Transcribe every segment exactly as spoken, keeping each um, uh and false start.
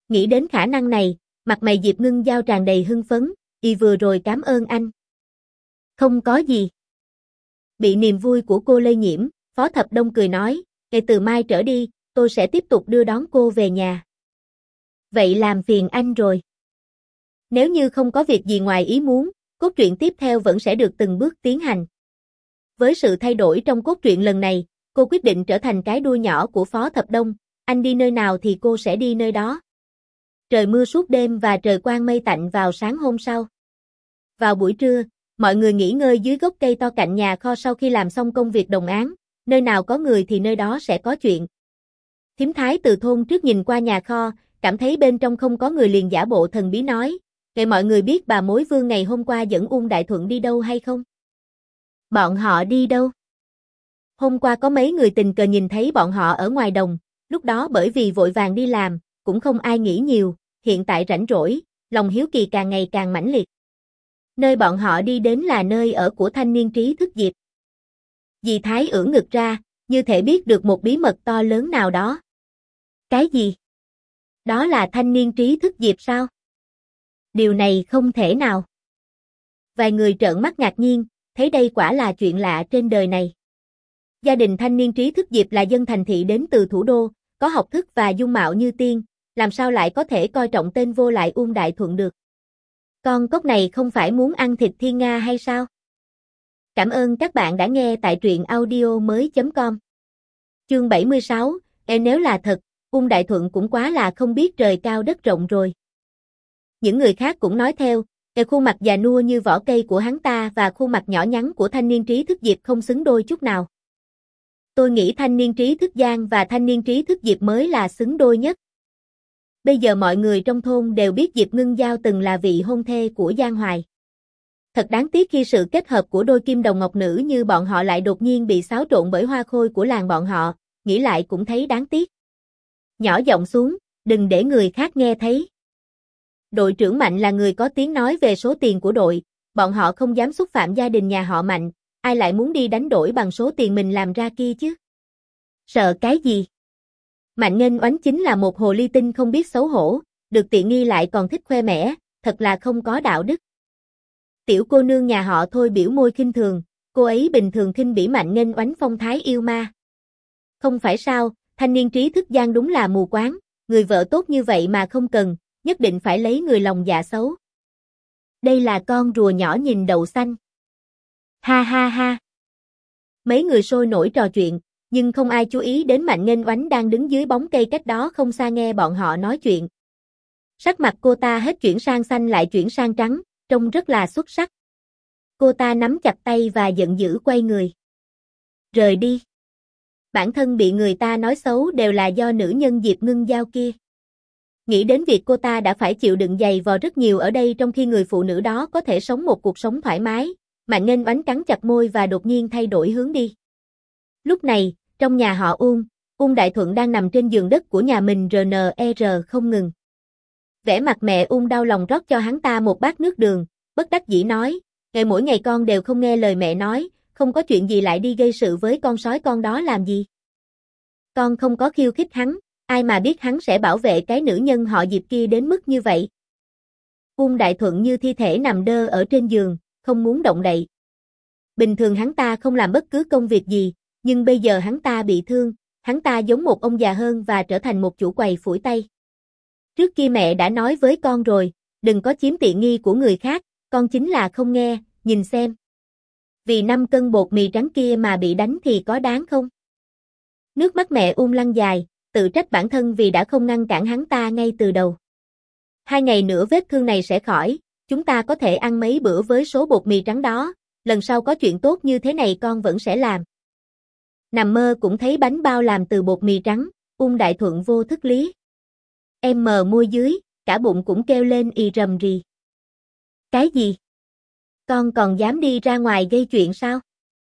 Nghĩ đến khả năng này, mặt mày Diệp Ngưng Giao tràn đầy hưng phấn, y vừa rồi cảm ơn anh. Không có gì. Bị niềm vui của cô lây nhiễm, Phó Thập Đông cười nói, ngày từ mai trở đi, tôi sẽ tiếp tục đưa đón cô về nhà. Vậy làm phiền anh rồi. Nếu như không có việc gì ngoài ý muốn, cốt truyện tiếp theo vẫn sẽ được từng bước tiến hành. Với sự thay đổi trong cốt truyện lần này, cô quyết định trở thành cái đuôi nhỏ của Phó Thập Đông, anh đi nơi nào thì cô sẽ đi nơi đó. Trời mưa suốt đêm và trời quang mây tạnh vào sáng hôm sau. Vào buổi trưa, mọi người nghỉ ngơi dưới gốc cây to cạnh nhà kho sau khi làm xong công việc đồng áng, nơi nào có người thì nơi đó sẽ có chuyện. Thím Thái từ thôn trước nhìn qua nhà kho, cảm thấy bên trong không có người liền giả bộ thần bí nói, vậy mọi người biết bà mối vương ngày hôm qua dẫn Uông Đại Thuận đi đâu hay không? Bọn họ đi đâu? Hôm qua có mấy người tình cờ nhìn thấy bọn họ ở ngoài đồng, lúc đó bởi vì vội vàng đi làm, cũng không ai nghĩ nhiều, hiện tại rảnh rỗi, lòng hiếu kỳ càng ngày càng mãnh liệt. Nơi bọn họ đi đến là nơi ở của thanh niên trí thức Diệp. Dì Thái ưỡn ngực ra, như thể biết được một bí mật to lớn nào đó. Cái gì? Đó là thanh niên trí thức Diệp sao? Điều này không thể nào. Vài người trợn mắt ngạc nhiên, thấy đây quả là chuyện lạ trên đời này. Gia đình thanh niên trí thức Diệp là dân thành thị đến từ thủ đô, có học thức và dung mạo như tiên, làm sao lại có thể coi trọng tên vô lại Uông Đại Thuận được. Con cóc này không phải muốn ăn thịt thiên nga hay sao? Cảm ơn các bạn đã nghe tại truyện audio mới chấm com. Chương bảy mươi sáu, e nếu là thật, Uông Đại Thuận cũng quá là không biết trời cao đất rộng rồi. Những người khác cũng nói theo, cái khuôn mặt già nua như vỏ cây của hắn ta và khuôn mặt nhỏ nhắn của thanh niên trí thức Diệp không xứng đôi chút nào. Tôi nghĩ thanh niên trí thức Giang và thanh niên trí thức Diệp mới là xứng đôi nhất. Bây giờ mọi người trong thôn đều biết Diệp Ngưng Giao từng là vị hôn thê của Giang Hoài. Thật đáng tiếc khi sự kết hợp của đôi kim đồng ngọc nữ như bọn họ lại đột nhiên bị xáo trộn bởi hoa khôi của làng bọn họ, nghĩ lại cũng thấy đáng tiếc. Nhỏ giọng xuống, đừng để người khác nghe thấy. Đội trưởng Mạnh là người có tiếng nói về số tiền của đội, bọn họ không dám xúc phạm gia đình nhà họ Mạnh, ai lại muốn đi đánh đổi bằng số tiền mình làm ra kia chứ? Sợ cái gì? Mạnh Nghênh Oánh chính là một hồ ly tinh không biết xấu hổ, được tiện nghi lại còn thích khoe mẽ, thật là không có đạo đức. Tiểu cô nương nhà họ Thôi biểu môi khinh thường, cô ấy bình thường khinh bỉ Mạnh Nghênh Oánh phong thái yêu ma. Không phải sao, thanh niên trí thức Giang đúng là mù quáng, người vợ tốt như vậy mà không cần, nhất định phải lấy người lòng dạ xấu. Đây là con rùa nhỏ nhìn đậu xanh. Ha ha ha. Mấy người sôi nổi trò chuyện, nhưng không ai chú ý đến Mạnh Nghênh Oánh đang đứng dưới bóng cây cách đó không xa nghe bọn họ nói chuyện. Sắc mặt cô ta hết chuyển sang xanh lại chuyển sang trắng, trông rất là xuất sắc. Cô ta nắm chặt tay và giận dữ quay người. Rời đi. Bản thân bị người ta nói xấu đều là do nữ nhân Diệp Ngưng Giao kia. Nghĩ đến việc cô ta đã phải chịu đựng dày vò rất nhiều ở đây trong khi người phụ nữ đó có thể sống một cuộc sống thoải mái, Mạnh Nghênh Oánh cắn chặt môi và đột nhiên thay đổi hướng đi. Lúc này, trong nhà họ Uông, Uông Đại Thuận đang nằm trên giường đất của nhà mình rờ nờ e rờ không ngừng. Vẻ mặt mẹ Uông đau lòng rót cho hắn ta một bát nước đường, bất đắc dĩ nói, ngày mỗi ngày con đều không nghe lời mẹ nói, không có chuyện gì lại đi gây sự với con sói con đó làm gì. Con không có khiêu khích hắn, ai mà biết hắn sẽ bảo vệ cái nữ nhân họ Diệp kia đến mức như vậy. Uông Đại Thuận như thi thể nằm đơ ở trên giường, không muốn động đậy. Bình thường hắn ta không làm bất cứ công việc gì, nhưng bây giờ hắn ta bị thương, hắn ta giống một ông già hơn và trở thành một chủ quầy phủi tay. Trước kia mẹ đã nói với con rồi, đừng có chiếm tiện nghi của người khác, con chính là không nghe, nhìn xem. Vì năm cân bột mì trắng kia mà bị đánh thì có đáng không? Nước mắt mẹ Uông lăn dài, tự trách bản thân vì đã không ngăn cản hắn ta ngay từ đầu. Hai ngày nữa vết thương này sẽ khỏi, chúng ta có thể ăn mấy bữa với số bột mì trắng đó, lần sau có chuyện tốt như thế này con vẫn sẽ làm. Nằm mơ cũng thấy bánh bao làm từ bột mì trắng, Uông Đại Thuận vô thức lý. Em mờ môi dưới, cả bụng cũng kêu lên ì rầm rì. Cái gì? Con còn dám đi ra ngoài gây chuyện sao?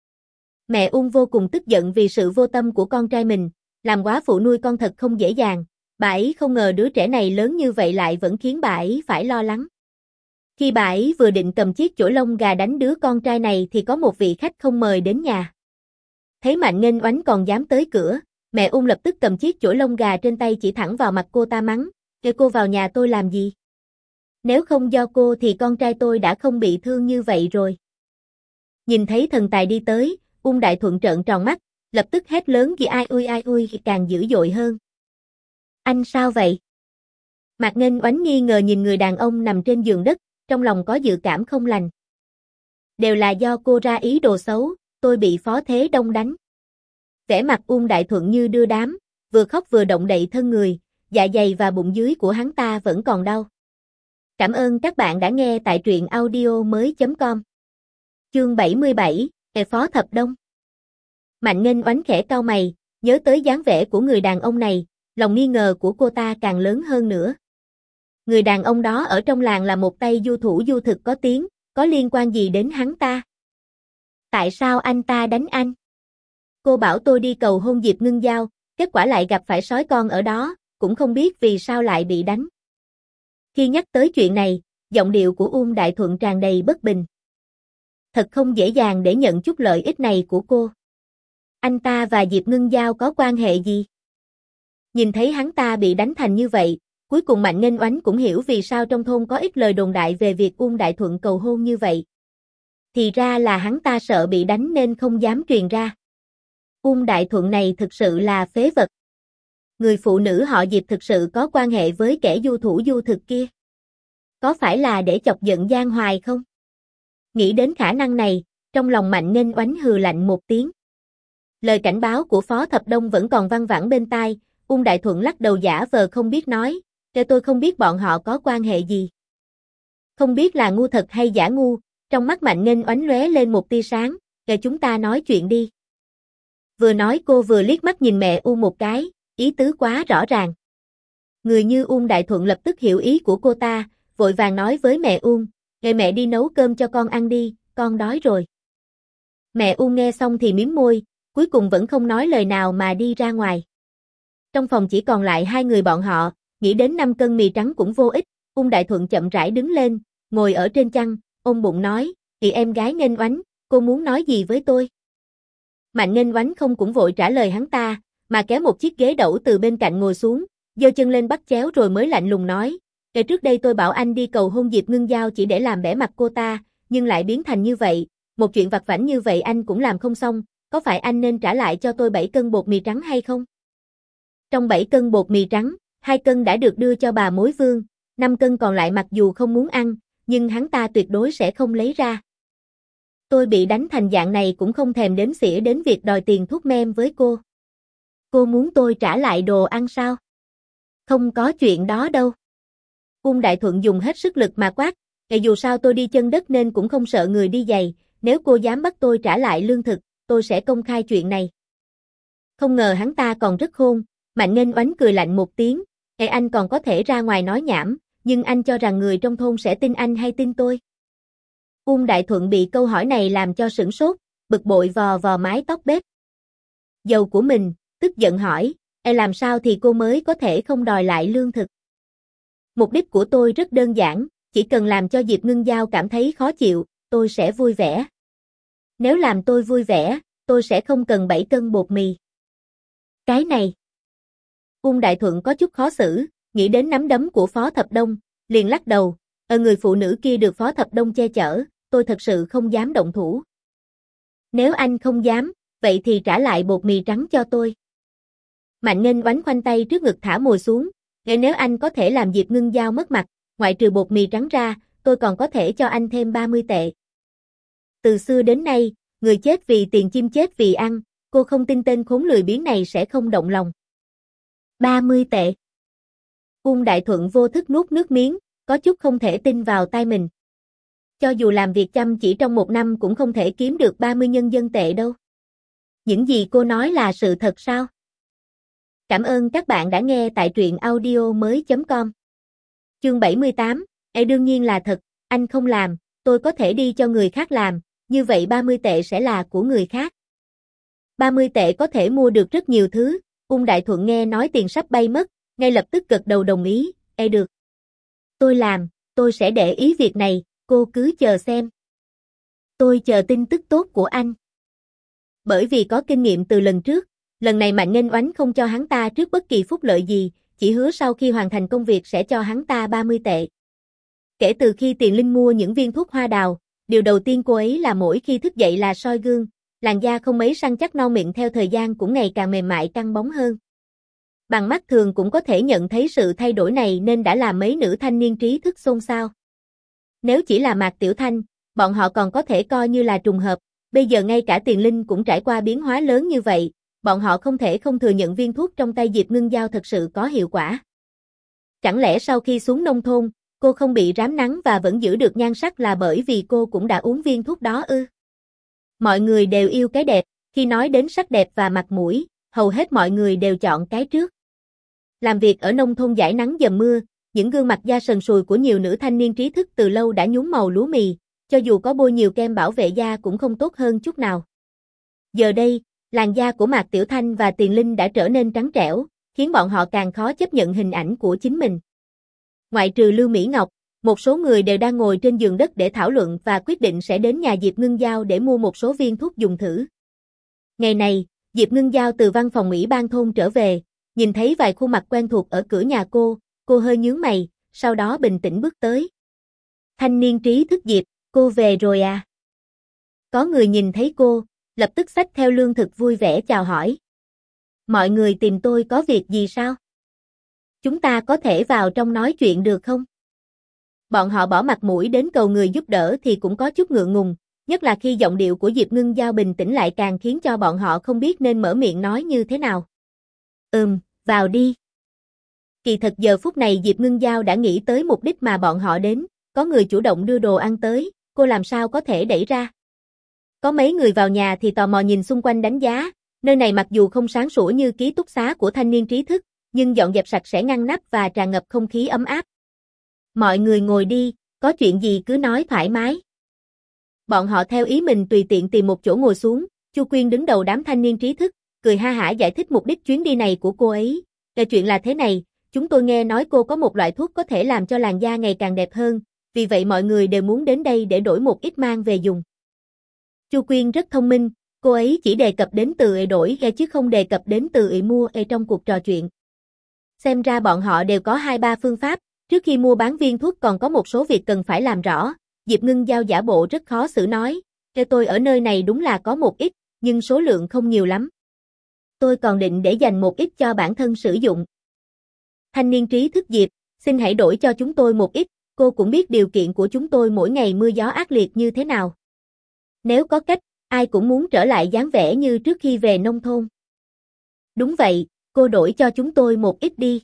Mẹ Uông vô cùng tức giận vì sự vô tâm của con trai mình, làm quá phụ nuôi con thật không dễ dàng, bà ấy không ngờ đứa trẻ này lớn như vậy lại vẫn khiến bà ấy phải lo lắng. Khi bà ấy vừa định cầm chiếc chổi lông gà đánh đứa con trai này thì có một vị khách không mời đến nhà. Thấy Mạnh Nghênh Oánh còn dám tới cửa, mẹ Uông lập tức cầm chiếc chổi lông gà trên tay chỉ thẳng vào mặt cô ta mắng, Kêu cô vào nhà tôi làm gì? Nếu không do cô thì con trai tôi đã không bị thương như vậy rồi. Nhìn thấy thần tài đi tới, Ung Đại Thuận trợn tròn mắt, lập tức hét lớn gì ai ui ai ui càng dữ dội hơn. Anh sao vậy? Mạc Nghênh Oánh nghi ngờ nhìn người đàn ông nằm trên giường đất, trong lòng có dự cảm không lành. Đều là do cô ra ý đồ xấu, tôi bị Phó Thế Đông đánh. Vẻ mặt Ung Đại Thuận như đưa đám, vừa khóc vừa động đậy thân người, dạ dày và bụng dưới của hắn ta vẫn còn đau. Cảm ơn các bạn đã nghe tại truyện audio mới.com. Chương bảy mươi bảy, Kẻ Phó Thập Đông. Mạnh Nghênh Oánh khẽ cau mày, nhớ tới dáng vẻ của người đàn ông này, lòng nghi ngờ của cô ta càng lớn hơn nữa. Người đàn ông đó ở trong làng là một tay du thủ du thực có tiếng, có liên quan gì đến hắn ta? Tại sao anh ta đánh anh? Cô bảo tôi đi cầu hôn Diệp Ngưng Giao, kết quả lại gặp phải sói con ở đó, cũng không biết vì sao lại bị đánh. Khi nhắc tới chuyện này, giọng điệu của Ung Đại Thuận tràn đầy bất bình. Thật không dễ dàng để nhận chút lợi ích này của cô. Anh ta và Diệp Ngưng Giao có quan hệ gì? Nhìn thấy hắn ta bị đánh thành như vậy, cuối cùng Mạnh Nghênh Oánh cũng hiểu vì sao trong thôn có ít lời đồn đại về việc Ung Đại Thuận cầu hôn như vậy. Thì ra là hắn ta sợ bị đánh nên không dám truyền ra. Ung Đại Thuận này thực sự là phế vật. Người phụ nữ họ Diệp thực sự có quan hệ với kẻ du thủ du thực kia. Có phải là để chọc giận Giang Hoài không? Nghĩ đến khả năng này, trong lòng Mạnh Nghênh Oánh hừ lạnh một tiếng. Lời cảnh báo của Phó Thập Đông vẫn còn văng vẳng bên tai, Ung Đại Thuận lắc đầu giả vờ không biết nói, kêu tôi không biết bọn họ có quan hệ gì. Không biết là ngu thật hay giả ngu, trong mắt Mạnh Nghênh Oánh lóe lên một tia sáng, kêu chúng ta nói chuyện đi. Vừa nói cô vừa liếc mắt nhìn mẹ U một cái, ý tứ quá rõ ràng. Người như Ung Đại Thuận lập tức hiểu ý của cô ta, vội vàng nói với mẹ Ung, kêu mẹ đi nấu cơm cho con ăn đi, con đói rồi. Mẹ Ung nghe xong thì mím môi, cuối cùng vẫn không nói lời nào mà đi ra ngoài. Trong phòng chỉ còn lại hai người bọn họ, nghĩ đến năm cân mì trắng cũng vô ích, Ung Đại Thuận chậm rãi đứng lên, ngồi ở trên chăn, ôm bụng nói, chị em gái Nghênh Oánh, cô muốn nói gì với tôi? Mạnh Nghênh Oánh không cũng vội trả lời hắn ta, mà kéo một chiếc ghế đẩu từ bên cạnh ngồi xuống, giơ chân lên bắt chéo rồi mới lạnh lùng nói, kể trước đây tôi bảo anh đi cầu hôn Diệp Ngưng Giao chỉ để làm bẽ mặt cô ta, nhưng lại biến thành như vậy, một chuyện vặt vãnh như vậy anh cũng làm không xong, có phải anh nên trả lại cho tôi bảy cân bột mì trắng hay không? Trong bảy cân bột mì trắng, hai cân đã được đưa cho bà mối vương, năm cân còn lại mặc dù không muốn ăn, nhưng hắn ta tuyệt đối sẽ không lấy ra. Tôi bị đánh thành dạng này cũng không thèm đếm xỉa đến việc đòi tiền thuốc men với cô. Cô muốn tôi trả lại đồ ăn sao? Không có chuyện đó đâu. Ung Đại Thuận dùng hết sức lực mà quát, kể dù sao tôi đi chân đất nên cũng không sợ người đi giày, nếu cô dám bắt tôi trả lại lương thực, tôi sẽ công khai chuyện này. Không ngờ hắn ta còn rất khôn, Mạnh Nghênh Oánh cười lạnh một tiếng, kể anh còn có thể ra ngoài nói nhảm, nhưng anh cho rằng người trong thôn sẽ tin anh hay tin tôi? Ung Đại Thuận bị câu hỏi này làm cho sửng sốt, bực bội vò vò mái tóc bếp dầu của mình, tức giận hỏi, e làm sao thì cô mới có thể không đòi lại lương thực? Mục đích của tôi rất đơn giản, chỉ cần làm cho Diệp Ngưng Giao cảm thấy khó chịu, tôi sẽ vui vẻ. Nếu làm tôi vui vẻ, tôi sẽ không cần bảy cân bột mì. Cái này. Ung Đại Thuận có chút khó xử, nghĩ đến nắm đấm của Phó Thập Đông, liền lắc đầu, ở người phụ nữ kia được Phó Thập Đông che chở, tôi thật sự không dám động thủ. Nếu anh không dám, vậy thì trả lại bột mì trắng cho tôi. Mạnh Nghênh Oánh khoanh tay trước ngực thả mồi xuống, nghe nếu anh có thể làm Diệp Ngưng Giao mất mặt, ngoại trừ bột mì trắng ra, tôi còn có thể cho anh thêm ba mươi tệ. Từ xưa đến nay, người chết vì tiền chim chết vì ăn, cô không tin tên khốn lười biếng này sẽ không động lòng. ba mươi tệ. Ung Đại Thuận vô thức nuốt nước miếng, có chút không thể tin vào tai mình. Cho dù làm việc chăm chỉ trong một năm cũng không thể kiếm được ba mươi nhân dân tệ đâu. Những gì cô nói là sự thật sao? Cảm ơn các bạn đã nghe tại truyện audio mới.com. Chương bảy mươi tám, e đương nhiên là thật, anh không làm, tôi có thể đi cho người khác làm, như vậy ba mươi tệ sẽ là của người khác. ba mươi tệ có thể mua được rất nhiều thứ, Ung Đại Thuận nghe nói tiền sắp bay mất, ngay lập tức gật đầu đồng ý, e được. Tôi làm, tôi sẽ để ý việc này, cô cứ chờ xem. Tôi chờ tin tức tốt của anh. Bởi vì có kinh nghiệm từ lần trước, lần này Mạnh Nghênh Oánh không cho hắn ta trước bất kỳ phúc lợi gì, chỉ hứa sau khi hoàn thành công việc sẽ cho hắn ta ba mươi tệ. Kể từ khi Tiền Linh mua những viên thuốc hoa đào, điều đầu tiên cô ấy là mỗi khi thức dậy là soi gương, làn da không mấy săn chắc non mịn theo thời gian cũng ngày càng mềm mại căng bóng hơn. Bằng mắt thường cũng có thể nhận thấy sự thay đổi này nên đã làm mấy nữ thanh niên trí thức xôn xao. Nếu chỉ là Mạc Tiểu Thanh, bọn họ còn có thể coi như là trùng hợp, bây giờ ngay cả Tiền Linh cũng trải qua biến hóa lớn như vậy, bọn họ không thể không thừa nhận viên thuốc trong tay Diệp Ngưng Giao thật sự có hiệu quả. Chẳng lẽ sau khi xuống nông thôn, cô không bị rám nắng và vẫn giữ được nhan sắc là bởi vì cô cũng đã uống viên thuốc đó ư? Mọi người đều yêu cái đẹp, khi nói đến sắc đẹp và mặt mũi, hầu hết mọi người đều chọn cái trước. Làm việc ở nông thôn dãi nắng dầm mưa, những gương mặt da sần sùi của nhiều nữ thanh niên trí thức từ lâu đã nhuốm màu lúa mì, cho dù có bôi nhiều kem bảo vệ da cũng không tốt hơn chút nào. Giờ đây, làn da của Mạc Tiểu Thanh và Tiền Linh đã trở nên trắng trẻo, khiến bọn họ càng khó chấp nhận hình ảnh của chính mình. Ngoại trừ Lưu Mỹ Ngọc, một số người đều đang ngồi trên giường đất để thảo luận và quyết định sẽ đến nhà Diệp Ngưng Giao để mua một số viên thuốc dùng thử. Ngày này, Diệp Ngưng Giao từ văn phòng ủy ban thôn trở về, nhìn thấy vài khuôn mặt quen thuộc ở cửa nhà cô, cô hơi nhướng mày, sau đó bình tĩnh bước tới. Thanh niên trí thức Diệp, cô về rồi à? Có người nhìn thấy cô, lập tức xách theo lương thực vui vẻ chào hỏi. Mọi người tìm tôi có việc gì sao? Chúng ta có thể vào trong nói chuyện được không? Bọn họ bỏ mặt mũi đến cầu người giúp đỡ thì cũng có chút ngượng ngùng, nhất là khi giọng điệu của Diệp Ngưng Giao bình tĩnh lại càng khiến cho bọn họ không biết nên mở miệng nói như thế nào. Ừm, vào đi. Kỳ thật giờ phút này Diệp Ngưng Giao đã nghĩ tới mục đích mà bọn họ đến, có người chủ động đưa đồ ăn tới, cô làm sao có thể đẩy ra. Có mấy người vào nhà thì tò mò nhìn xung quanh đánh giá, nơi này mặc dù không sáng sủa như ký túc xá của thanh niên trí thức, nhưng dọn dẹp sạch sẽ ngăn nắp và tràn ngập không khí ấm áp. Mọi người ngồi đi, có chuyện gì cứ nói thoải mái. Bọn họ theo ý mình tùy tiện tìm một chỗ ngồi xuống, Chu Quyên đứng đầu đám thanh niên trí thức, cười ha hả giải thích mục đích chuyến đi này của cô ấy. Cái chuyện là thế này, chúng tôi nghe nói cô có một loại thuốc có thể làm cho làn da ngày càng đẹp hơn, vì vậy mọi người đều muốn đến đây để đổi một ít mang về dùng. Chu Quyên rất thông minh, cô ấy chỉ đề cập đến từ e đổi e chứ không đề cập đến từ e mua e trong cuộc trò chuyện. Xem ra bọn họ đều có hai ba phương pháp, trước khi mua bán viên thuốc còn có một số việc cần phải làm rõ. Diệp Ngưng Giao giả bộ rất khó xử nói, "Cái tôi ở nơi này đúng là có một ít, nhưng số lượng không nhiều lắm. Tôi còn định để dành một ít cho bản thân sử dụng." Thanh niên trí thức Diệp, xin hãy đổi cho chúng tôi một ít, cô cũng biết điều kiện của chúng tôi mỗi ngày mưa gió ác liệt như thế nào. Nếu có cách, ai cũng muốn trở lại dáng vẻ như trước khi về nông thôn. Đúng vậy, cô đổi cho chúng tôi một ít đi.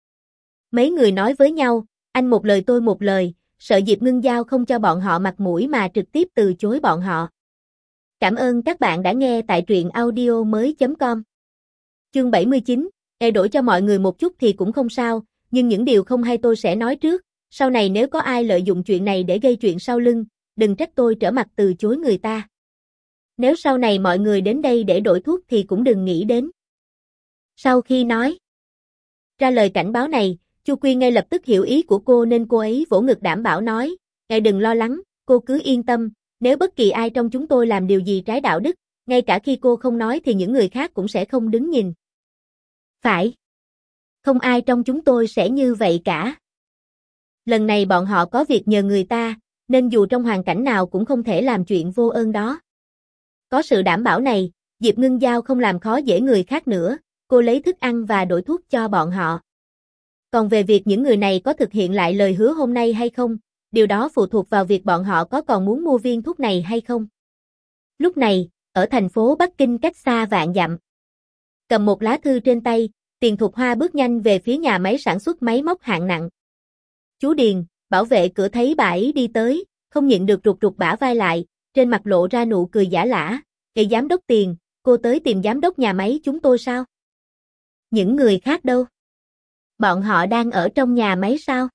Mấy người nói với nhau, anh một lời tôi một lời, sợ Diệp Ngưng Giao không cho bọn họ mặt mũi mà trực tiếp từ chối bọn họ. Cảm ơn các bạn đã nghe tại truyện audio mới chấm com. Chương bảy mươi chín, e đổi cho mọi người một chút thì cũng không sao, nhưng những điều không hay tôi sẽ nói trước, sau này nếu có ai lợi dụng chuyện này để gây chuyện sau lưng, đừng trách tôi trở mặt từ chối người ta. Nếu sau này mọi người đến đây để đổi thuốc thì cũng đừng nghĩ đến. Sau khi nói ra lời cảnh báo này, Chu Quyên ngay lập tức hiểu ý của cô nên cô ấy vỗ ngực đảm bảo nói, ngài đừng lo lắng, cô cứ yên tâm, nếu bất kỳ ai trong chúng tôi làm điều gì trái đạo đức, ngay cả khi cô không nói thì những người khác cũng sẽ không đứng nhìn. Phải. Không ai trong chúng tôi sẽ như vậy cả. Lần này bọn họ có việc nhờ người ta, nên dù trong hoàn cảnh nào cũng không thể làm chuyện vô ơn đó. Có sự đảm bảo này, Diệp Ngưng Giao không làm khó dễ người khác nữa, cô lấy thức ăn và đổi thuốc cho bọn họ. Còn về việc những người này có thực hiện lại lời hứa hôm nay hay không, điều đó phụ thuộc vào việc bọn họ có còn muốn mua viên thuốc này hay không. Lúc này, ở thành phố Bắc Kinh cách xa vạn dặm. Cầm một lá thư trên tay, Tiền Thục Hoa bước nhanh về phía nhà máy sản xuất máy móc hạng nặng. Chú Điền, bảo vệ cửa thấy bà ấy đi tới, không nhịn được rụt rụt bả vai lại, trên mặt lộ ra nụ cười giả lả. "Kệ giám đốc Tiền, cô tới tìm giám đốc nhà máy chúng tôi sao? Những người khác đâu? Bọn họ đang ở trong nhà máy sao?"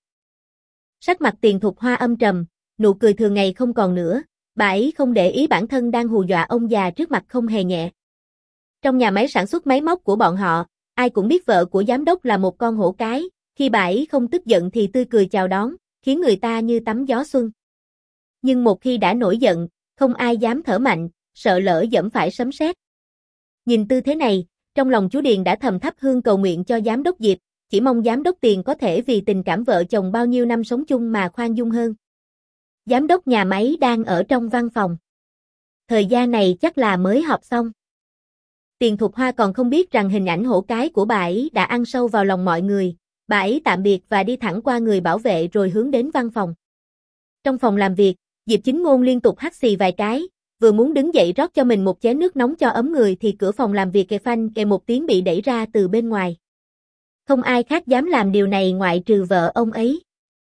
Sắc mặt Tiền Thục Hoa âm trầm, nụ cười thường ngày không còn nữa, bà ấy không để ý bản thân đang hù dọa ông già trước mặt không hề nhẹ. Trong nhà máy sản xuất máy móc của bọn họ, ai cũng biết vợ của giám đốc là một con hổ cái, khi bà ấy không tức giận thì tươi cười chào đón, khiến người ta như tắm gió xuân. Nhưng một khi đã nổi giận, không ai dám thở mạnh, sợ lỡ dẫm phải sấm sét. Nhìn tư thế này, trong lòng chú Điền đã thầm thắp hương cầu nguyện cho giám đốc Diệp, chỉ mong giám đốc Tiền có thể vì tình cảm vợ chồng bao nhiêu năm sống chung mà khoan dung hơn. Giám đốc nhà máy đang ở trong văn phòng. Thời gian này chắc là mới họp xong. Tiền Thục Hoa còn không biết rằng hình ảnh hổ cái của bà ấy đã ăn sâu vào lòng mọi người. Bà ấy tạm biệt và đi thẳng qua người bảo vệ rồi hướng đến văn phòng. Trong phòng làm việc, Diệp Chính Ngôn liên tục hắt xì vài cái, vừa muốn đứng dậy rót cho mình một chén nước nóng cho ấm người thì cửa phòng làm việc kề phanh kề một tiếng bị đẩy ra từ bên ngoài. Không ai khác dám làm điều này ngoại trừ vợ ông ấy.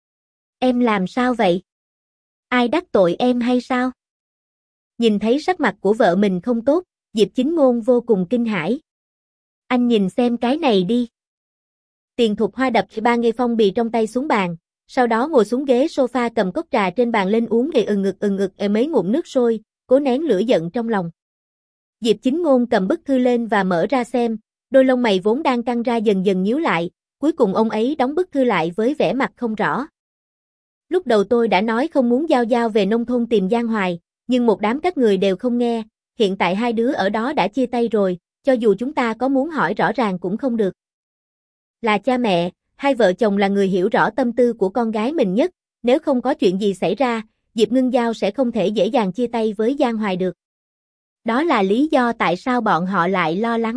Em làm sao vậy? Ai đắc tội em hay sao? Nhìn thấy sắc mặt của vợ mình không tốt, Diệp Chính Ngôn vô cùng kinh hãi. Anh nhìn xem cái này đi. Tiền Thục Hoa đập ba nghê phong bì trong tay xuống bàn, sau đó ngồi xuống ghế sofa cầm cốc trà trên bàn lên uống gây ừng ngực ừng ngực mấy ngụm nước sôi, cố nén lửa giận trong lòng. Diệp Chính Ngôn cầm bức thư lên và mở ra xem, đôi lông mày vốn đang căng ra dần dần nhíu lại, cuối cùng ông ấy đóng bức thư lại với vẻ mặt không rõ. Lúc đầu tôi đã nói không muốn giao giao về nông thôn tìm Giang Hoài, nhưng một đám các người đều không nghe, hiện tại hai đứa ở đó đã chia tay rồi, cho dù chúng ta có muốn hỏi rõ ràng cũng không được. Là cha mẹ, hai vợ chồng là người hiểu rõ tâm tư của con gái mình nhất, nếu không có chuyện gì xảy ra, Diệp Ngưng Giao sẽ không thể dễ dàng chia tay với Giang Hoài được. Đó là lý do tại sao bọn họ lại lo lắng.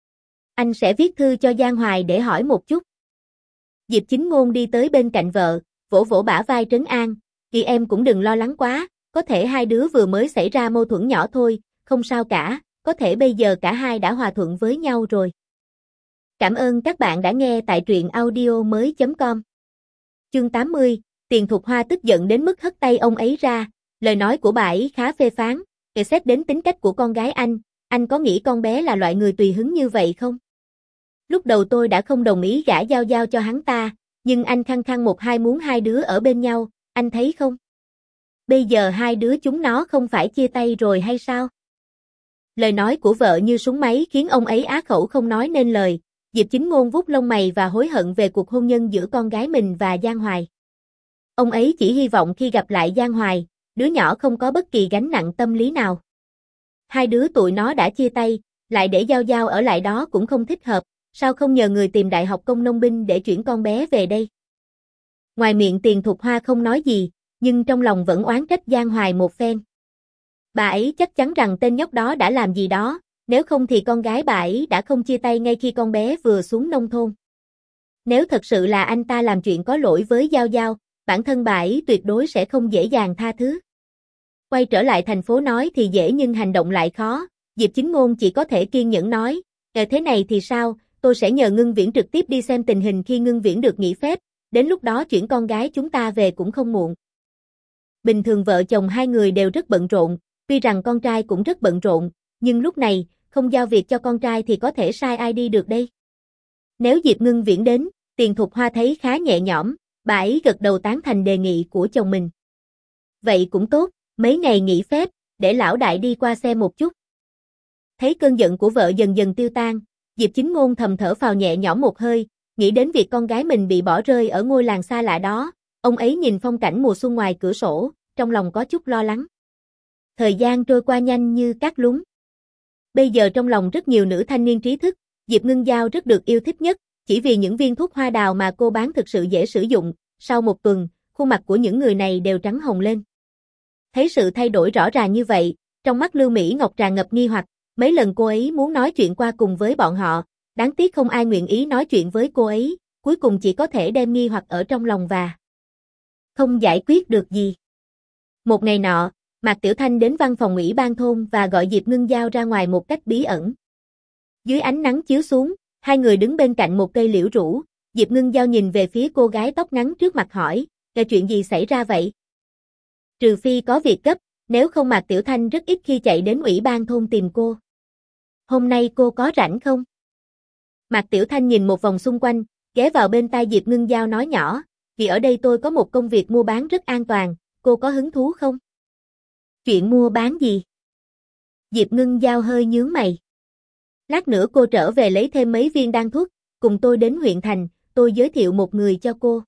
Anh sẽ viết thư cho Giang Hoài để hỏi một chút. Diệp Chính Ngôn đi tới bên cạnh vợ, vỗ vỗ bả vai trấn an, "Chị em cũng đừng lo lắng quá, có thể hai đứa vừa mới xảy ra mâu thuẫn nhỏ thôi, không sao cả, có thể bây giờ cả hai đã hòa thuận với nhau rồi." Cảm ơn các bạn đã nghe tại truyện audio mới chấm com. Chương tám mươi, Tiền Thục Hoa tức giận đến mức hất tay ông ấy ra, lời nói của bà ấy khá phê phán, "Để xét đến tính cách của con gái anh, anh có nghĩ con bé là loại người tùy hứng như vậy không? Lúc đầu tôi đã không đồng ý gả Giao Giao cho hắn ta, nhưng anh khăng khăng một hai muốn hai đứa ở bên nhau, anh thấy không? Bây giờ hai đứa chúng nó không phải chia tay rồi hay sao?" Lời nói của vợ như súng máy khiến ông ấy á khẩu không nói nên lời. Diệp Chính Ngôn vuốt lông mày và hối hận về cuộc hôn nhân giữa con gái mình và Giang Hoài. Ông ấy chỉ hy vọng khi gặp lại Giang Hoài, đứa nhỏ không có bất kỳ gánh nặng tâm lý nào. Hai đứa tụi nó đã chia tay, lại để Giao Giao ở lại đó cũng không thích hợp, sao không nhờ người tìm Đại học Công nông binh để chuyển con bé về đây? Ngoài miệng Tiền Thục Hoa không nói gì, nhưng trong lòng vẫn oán trách Giang Hoài một phen. Bà ấy chắc chắn rằng tên nhóc đó đã làm gì đó, nếu không thì con gái bà ấy đã không chia tay ngay khi con bé vừa xuống nông thôn. Nếu thật sự là anh ta làm chuyện có lỗi với Giao Giao, bản thân bà ấy tuyệt đối sẽ không dễ dàng tha thứ. Quay trở lại thành phố nói thì dễ nhưng hành động lại khó, Diệp Chính Ngôn chỉ có thể kiên nhẫn nói, "Ờ thế này thì sao, tôi sẽ nhờ Ngưng Viễn trực tiếp đi xem tình hình khi Ngưng Viễn được nghỉ phép, đến lúc đó chuyển con gái chúng ta về cũng không muộn." Bình thường vợ chồng hai người đều rất bận rộn, tuy rằng con trai cũng rất bận rộn, nhưng lúc này, không giao việc cho con trai thì có thể sai ai đi được đây. Nếu Diệp Ngưng Viễn đến, Tiền Thục Hoa thấy khá nhẹ nhõm, bà ấy gật đầu tán thành đề nghị của chồng mình. Vậy cũng tốt, mấy ngày nghỉ phép, để lão đại đi qua xem một chút. Thấy cơn giận của vợ dần dần tiêu tan, Diệp Chính Ngôn thầm thở phào nhẹ nhõm một hơi, nghĩ đến việc con gái mình bị bỏ rơi ở ngôi làng xa lạ đó, ông ấy nhìn phong cảnh mùa xuân ngoài cửa sổ, trong lòng có chút lo lắng. Thời gian trôi qua nhanh như cát lúng. Bây giờ trong lòng rất nhiều nữ thanh niên trí thức, Diệp Ngưng Giao rất được yêu thích nhất, chỉ vì những viên thuốc hoa đào mà cô bán thực sự dễ sử dụng, sau một tuần, khuôn mặt của những người này đều trắng hồng lên. Thấy sự thay đổi rõ ràng như vậy, trong mắt Lưu Mỹ Ngọc tràn ngập nghi hoặc, mấy lần cô ấy muốn nói chuyện qua cùng với bọn họ, đáng tiếc không ai nguyện ý nói chuyện với cô ấy, cuối cùng chỉ có thể đem nghi hoặc ở trong lòng và không giải quyết được gì. Một ngày nọ, Mạc Tiểu Thanh đến văn phòng ủy ban thôn và gọi Diệp Ngưng Giao ra ngoài một cách bí ẩn. Dưới ánh nắng chiếu xuống, hai người đứng bên cạnh một cây liễu rủ, Diệp Ngưng Giao nhìn về phía cô gái tóc ngắn trước mặt hỏi, "Là chuyện gì xảy ra vậy?" Trừ phi có việc gấp, nếu không Mạc Tiểu Thanh rất ít khi chạy đến ủy ban thôn tìm cô. "Hôm nay cô có rảnh không?" Mạc Tiểu Thanh nhìn một vòng xung quanh, ghé vào bên tai Diệp Ngưng Giao nói nhỏ, "Vì ở đây tôi có một công việc mua bán rất an toàn, cô có hứng thú không?" "Chuyện mua bán gì?" Diệp Ngưng Giao hơi nhướng mày. "Lát nữa cô trở về lấy thêm mấy viên đan thuốc, cùng tôi đến huyện thành, tôi giới thiệu một người cho cô."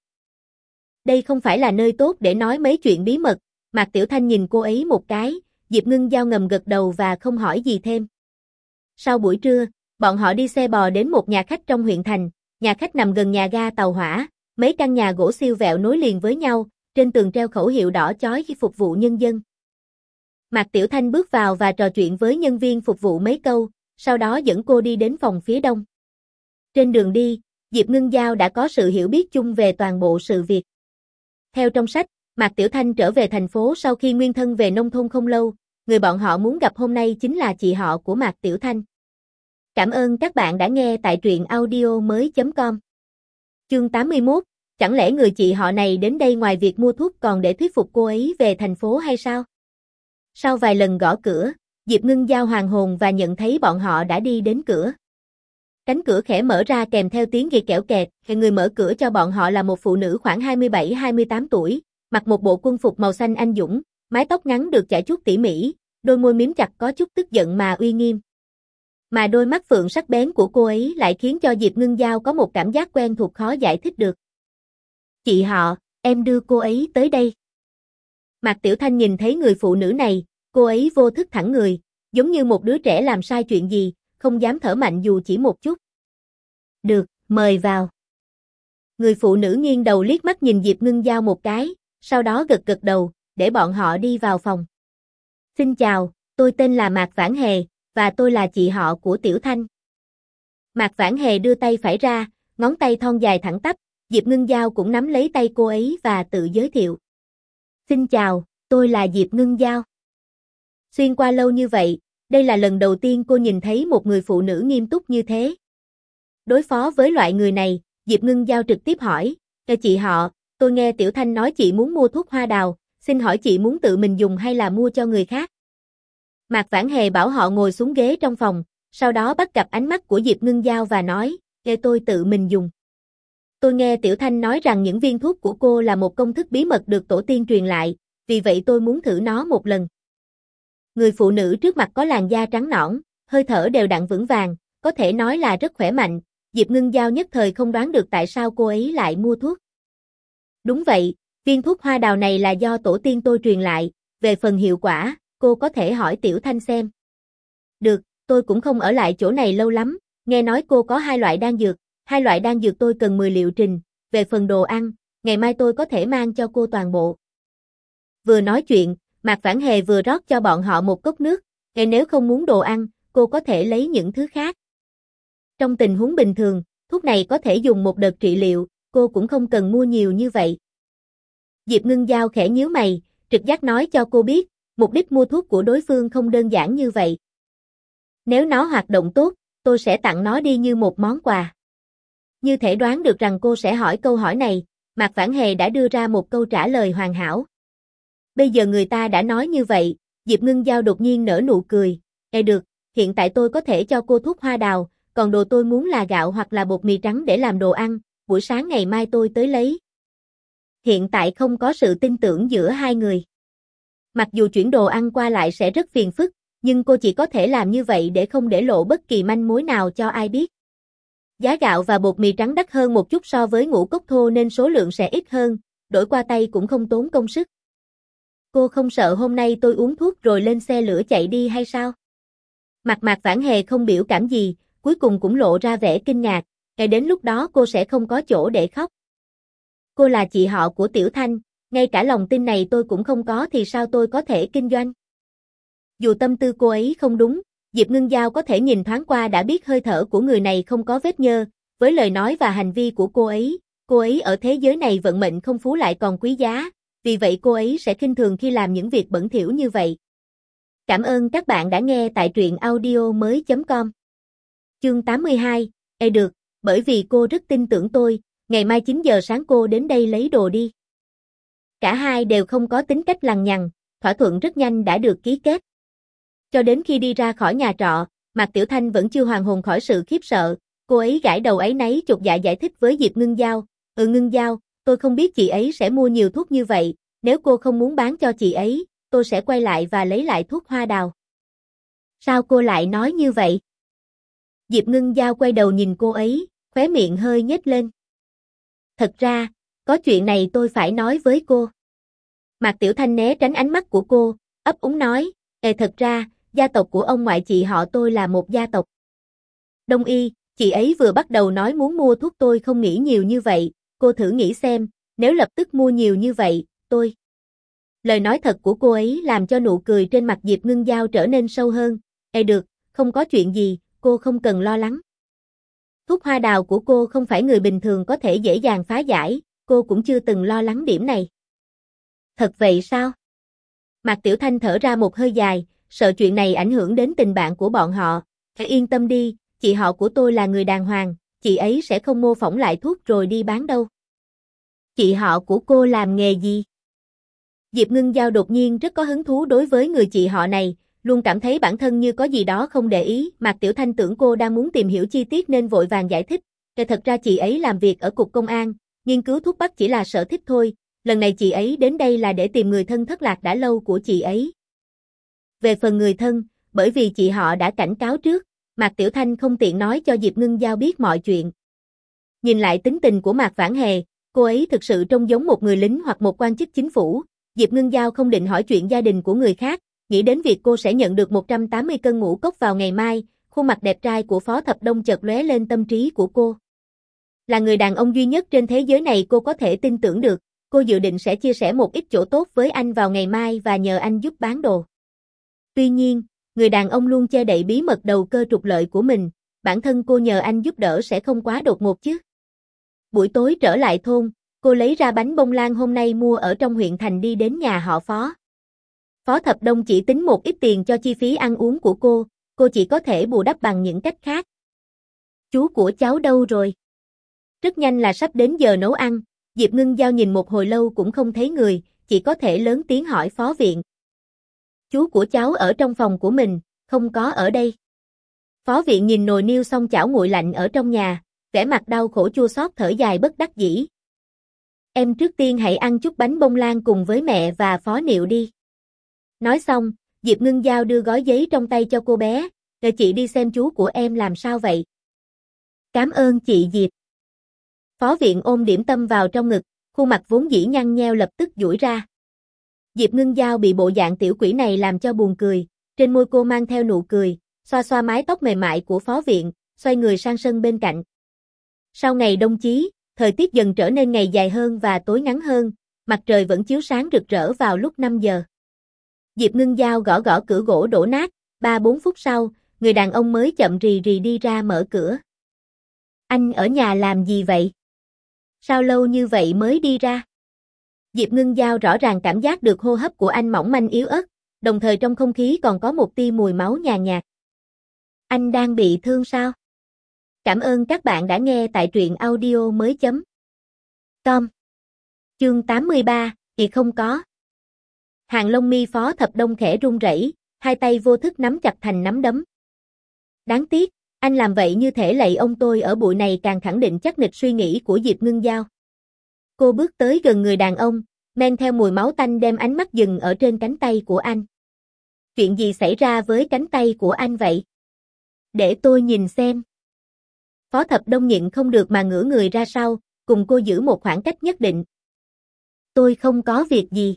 Đây không phải là nơi tốt để nói mấy chuyện bí mật, Mạc Tiểu Thanh nhìn cô ấy một cái, Diệp Ngưng Giao ngầm gật đầu và không hỏi gì thêm. Sau buổi trưa, bọn họ đi xe bò đến một nhà khách trong huyện thành, Nhà khách nằm gần nhà ga tàu hỏa, mấy căn nhà gỗ siêu vẹo nối liền với nhau, trên tường treo khẩu hiệu đỏ chói phục vụ nhân dân. Mạc Tiểu Thanh bước vào và trò chuyện với nhân viên phục vụ mấy câu, sau đó dẫn cô đi đến phòng phía đông. Trên đường đi, Diệp Ngưng Giao đã có sự hiểu biết chung về toàn bộ sự việc. Theo trong sách, Mạc Tiểu Thanh trở về thành phố sau khi nguyên thân về nông thôn không lâu, người bọn họ muốn gặp hôm nay chính là chị họ của Mạc Tiểu Thanh. Cảm ơn các bạn đã nghe tại truyện audio mới chấm com. Chương tám mươi mốt, chẳng lẽ người chị họ này đến đây ngoài việc mua thuốc còn để thuyết phục cô ấy về thành phố hay sao? Sau vài lần gõ cửa, Diệp Ngưng Giao hoàn hồn và nhận thấy bọn họ đã đi đến cửa. Cánh cửa khẽ mở ra kèm theo tiếng ghi kẽo kẹt, người mở cửa cho bọn họ là một phụ nữ khoảng hai mươi bảy hai mươi tám tuổi, mặc một bộ quân phục màu xanh anh dũng, mái tóc ngắn được chải chuốt tỉ mỉ, đôi môi mím chặt có chút tức giận mà uy nghiêm. Mà đôi mắt phượng sắc bén của cô ấy lại khiến cho Diệp Ngưng Giao có một cảm giác quen thuộc khó giải thích được. Chị họ, em đưa cô ấy tới đây. Mạc Tiểu Thanh nhìn thấy người phụ nữ này, cô ấy vô thức thẳng người, giống như một đứa trẻ làm sai chuyện gì, không dám thở mạnh dù chỉ một chút. Được, mời vào. Người phụ nữ nghiêng đầu liếc mắt nhìn Diệp Ngưng Giao một cái, sau đó gật gật đầu, để bọn họ đi vào phòng. Xin chào, tôi tên là Mạc Vãn Hề, và tôi là chị họ của Tiểu Thanh. Mạc Vãn Hề đưa tay phải ra, ngón tay thon dài thẳng tắp, Diệp Ngưng Giao cũng nắm lấy tay cô ấy và tự giới thiệu. Xin chào, tôi là Diệp Ngưng Giao. Xuyên qua lâu như vậy, đây là lần đầu tiên cô nhìn thấy một người phụ nữ nghiêm túc như thế. Đối phó với loại người này, Diệp Ngưng Giao trực tiếp hỏi, cho chị họ, tôi nghe Tiểu Thanh nói chị muốn mua thuốc hoa đào, xin hỏi chị muốn tự mình dùng hay là mua cho người khác? Mạc Vãn Hề bảo họ ngồi xuống ghế trong phòng, sau đó bắt gặp ánh mắt của Diệp Ngưng Giao và nói, để tôi tự mình dùng. Tôi nghe Tiểu Thanh nói rằng những viên thuốc của cô là một công thức bí mật được tổ tiên truyền lại, vì vậy tôi muốn thử nó một lần. Người phụ nữ trước mặt có làn da trắng nõn, hơi thở đều đặn vững vàng, có thể nói là rất khỏe mạnh, Diệp Ngưng Giao nhất thời không đoán được tại sao cô ấy lại mua thuốc. Đúng vậy, viên thuốc hoa đào này là do tổ tiên tôi truyền lại, về phần hiệu quả, cô có thể hỏi Tiểu Thanh xem. Được, tôi cũng không ở lại chỗ này lâu lắm, nghe nói cô có hai loại đan dược, hai loại đan dược tôi cần mười liệu trình, về phần đồ ăn, ngày mai tôi có thể mang cho cô toàn bộ. Vừa nói chuyện, Mạc Vãn Hề vừa rót cho bọn họ một cốc nước, ngay nếu không muốn đồ ăn, cô có thể lấy những thứ khác. Trong tình huống bình thường, thuốc này có thể dùng một đợt trị liệu, cô cũng không cần mua nhiều như vậy. Diệp Ngưng Giao khẽ nhíu mày, trực giác nói cho cô biết, mục đích mua thuốc của đối phương không đơn giản như vậy. Nếu nó hoạt động tốt, tôi sẽ tặng nó đi như một món quà. Như thể đoán được rằng cô sẽ hỏi câu hỏi này, Mạc Vãn Hề đã đưa ra một câu trả lời hoàn hảo. Bây giờ người ta đã nói như vậy, Diệp Ngưng Giao đột nhiên nở nụ cười. Ê được, hiện tại tôi có thể cho cô thuốc hoa đào, còn đồ tôi muốn là gạo hoặc là bột mì trắng để làm đồ ăn, buổi sáng ngày mai tôi tới lấy. Hiện tại không có sự tin tưởng giữa hai người. Mặc dù chuyển đồ ăn qua lại sẽ rất phiền phức, nhưng cô chỉ có thể làm như vậy để không để lộ bất kỳ manh mối nào cho ai biết. Giá gạo và bột mì trắng đắt hơn một chút so với ngũ cốc thô nên số lượng sẽ ít hơn, đổi qua tay cũng không tốn công sức. Cô không sợ hôm nay tôi uống thuốc rồi lên xe lửa chạy đi hay sao? Mặt Mạc Vãn Hề không biểu cảm gì, cuối cùng cũng lộ ra vẻ kinh ngạc, ngay đến lúc đó cô sẽ không có chỗ để khóc. Cô là chị họ của Tiểu Thanh, ngay cả lòng tin này tôi cũng không có thì sao tôi có thể kinh doanh? Dù tâm tư cô ấy không đúng, Diệp Ngưng Giao có thể nhìn thoáng qua đã biết hơi thở của người này không có vết nhơ, với lời nói và hành vi của cô ấy, cô ấy ở thế giới này vận mệnh không phú lại còn quý giá, vì vậy cô ấy sẽ khinh thường khi làm những việc bẩn thỉu như vậy. Cảm ơn các bạn đã nghe tại truyện audio mới chấm com. Chương tám mươi hai, Ê được, bởi vì cô rất tin tưởng tôi, ngày mai chín giờ sáng cô đến đây lấy đồ đi. Cả hai đều không có tính cách lằng nhằng, thỏa thuận rất nhanh đã được ký kết. Cho đến khi đi ra khỏi nhà trọ, Mạc Tiểu Thanh vẫn chưa hoàn hồn khỏi sự khiếp sợ, cô ấy gãi đầu áy náy chột dạ giải thích với Diệp Ngưng Giao, ừ Ngưng Giao, tôi không biết chị ấy sẽ mua nhiều thuốc như vậy, nếu cô không muốn bán cho chị ấy, tôi sẽ quay lại và lấy lại thuốc hoa đào. Sao cô lại nói như vậy? Diệp Ngưng Giao quay đầu nhìn cô ấy, khóe miệng hơi nhếch lên. Thật ra, có chuyện này tôi phải nói với cô. Mạc Tiểu Thanh né tránh ánh mắt của cô, ấp úng nói, Ê thật ra, gia tộc của ông ngoại chị họ tôi là một gia tộc Đông y, Chị ấy vừa bắt đầu nói muốn mua thuốc tôi không nghĩ nhiều như vậy, cô thử nghĩ xem, nếu lập tức mua nhiều như vậy, tôi... Lời nói thật của cô ấy làm cho nụ cười trên mặt Diệp Ngưng Giao trở nên sâu hơn. Ê được, không có chuyện gì, cô không cần lo lắng. Thuốc hoa đào của cô không phải người bình thường có thể dễ dàng phá giải, cô cũng chưa từng lo lắng điểm này. Thật vậy sao? Mạc Tiểu Thanh thở ra một hơi dài, sợ chuyện này ảnh hưởng đến tình bạn của bọn họ. Hãy yên tâm đi, chị họ của tôi là người đàng hoàng, chị ấy sẽ không mô phỏng lại thuốc rồi đi bán đâu. Chị họ của cô làm nghề gì? Diệp Ngưng Giao đột nhiên rất có hứng thú đối với người chị họ này, luôn cảm thấy bản thân như có gì đó không để ý. Mạc Tiểu Thanh tưởng cô đang muốn tìm hiểu chi tiết nên vội vàng giải thích. Kể thật ra chị ấy làm việc ở cục công an, nghiên cứu thuốc bắc chỉ là sở thích thôi. Lần này chị ấy đến đây là để tìm người thân thất lạc đã lâu của chị ấy. Về phần người thân, bởi vì chị họ đã cảnh cáo trước, Mạc Tiểu Thanh không tiện nói cho Diệp Ngưng Giao biết mọi chuyện. Nhìn lại tính tình của Mạc Vãn Hề, cô ấy thực sự trông giống một người lính hoặc một quan chức chính phủ. Diệp Ngưng Giao không định hỏi chuyện gia đình của người khác, nghĩ đến việc cô sẽ nhận được một trăm tám mươi cân ngũ cốc vào ngày mai, khuôn mặt đẹp trai của Phó Thập Đông chợt lóe lên tâm trí của cô. Là người đàn ông duy nhất trên thế giới này cô có thể tin tưởng được, cô dự định sẽ chia sẻ một ít chỗ tốt với anh vào ngày mai và nhờ anh giúp bán đồ. Tuy nhiên, người đàn ông luôn che đậy bí mật đầu cơ trục lợi của mình, bản thân cô nhờ anh giúp đỡ sẽ không quá đột ngột chứ. Buổi tối trở lại thôn, cô lấy ra bánh bông lan hôm nay mua ở trong huyện thành đi đến nhà họ Phó. Phó Thập Đông chỉ tính một ít tiền cho chi phí ăn uống của cô, cô chỉ có thể bù đắp bằng những cách khác. Chú của cháu đâu rồi? Rất nhanh là sắp đến giờ nấu ăn, Diệp Ngưng Giao nhìn một hồi lâu cũng không thấy người, chỉ có thể lớn tiếng hỏi Phó Viện. Chú của cháu ở trong phòng của mình, không có ở đây. Phó Viện nhìn nồi niêu xong chảo nguội lạnh ở trong nhà, vẻ mặt đau khổ chua xót thở dài bất đắc dĩ. Em trước tiên hãy ăn chút bánh bông lan cùng với mẹ và Phó Niệu đi. Nói xong, Diệp Ngưng Giao đưa gói giấy trong tay cho cô bé, để chị đi xem chú của em làm sao vậy. Cảm ơn chị Diệp. Phó Viện ôm điểm tâm vào trong ngực, khuôn mặt vốn dĩ nhăn nheo lập tức duỗi ra. Diệp Ngưng Giao bị bộ dạng tiểu quỷ này làm cho buồn cười, trên môi cô mang theo nụ cười, xoa xoa mái tóc mềm mại của Phó Viện, xoay người sang sân bên cạnh. Sau ngày đông chí, thời tiết dần trở nên ngày dài hơn và tối ngắn hơn, mặt trời vẫn chiếu sáng rực rỡ vào lúc năm giờ. Diệp Ngưng Giao gõ gõ cửa gỗ đổ nát, ba bốn phút sau, người đàn ông mới chậm rì rì đi ra mở cửa. Anh ở nhà làm gì vậy? Sao lâu như vậy mới đi ra? Diệp Ngưng Giao rõ ràng cảm giác được hô hấp của anh mỏng manh yếu ớt, đồng thời trong không khí còn có một tia mùi máu nhàn nhạt. Anh đang bị thương sao? Cảm ơn các bạn đã nghe tại truyện audio mới chấm com. Chương tám mươi ba, thì không có. Hàng lông mi Phó Thập Đông khẽ run rẩy, hai tay vô thức nắm chặt thành nắm đấm. Đáng tiếc, anh làm vậy như thể lạy ông tôi ở bụi này càng khẳng định chắc nịch suy nghĩ của Diệp Ngưng Giao. Cô bước tới gần người đàn ông, men theo mùi máu tanh đem ánh mắt dừng ở trên cánh tay của anh. Chuyện gì xảy ra với cánh tay của anh vậy? Để tôi nhìn xem. Phó Thập Đông nhịn không được mà ngửa người ra sau, cùng cô giữ một khoảng cách nhất định. Tôi không có việc gì.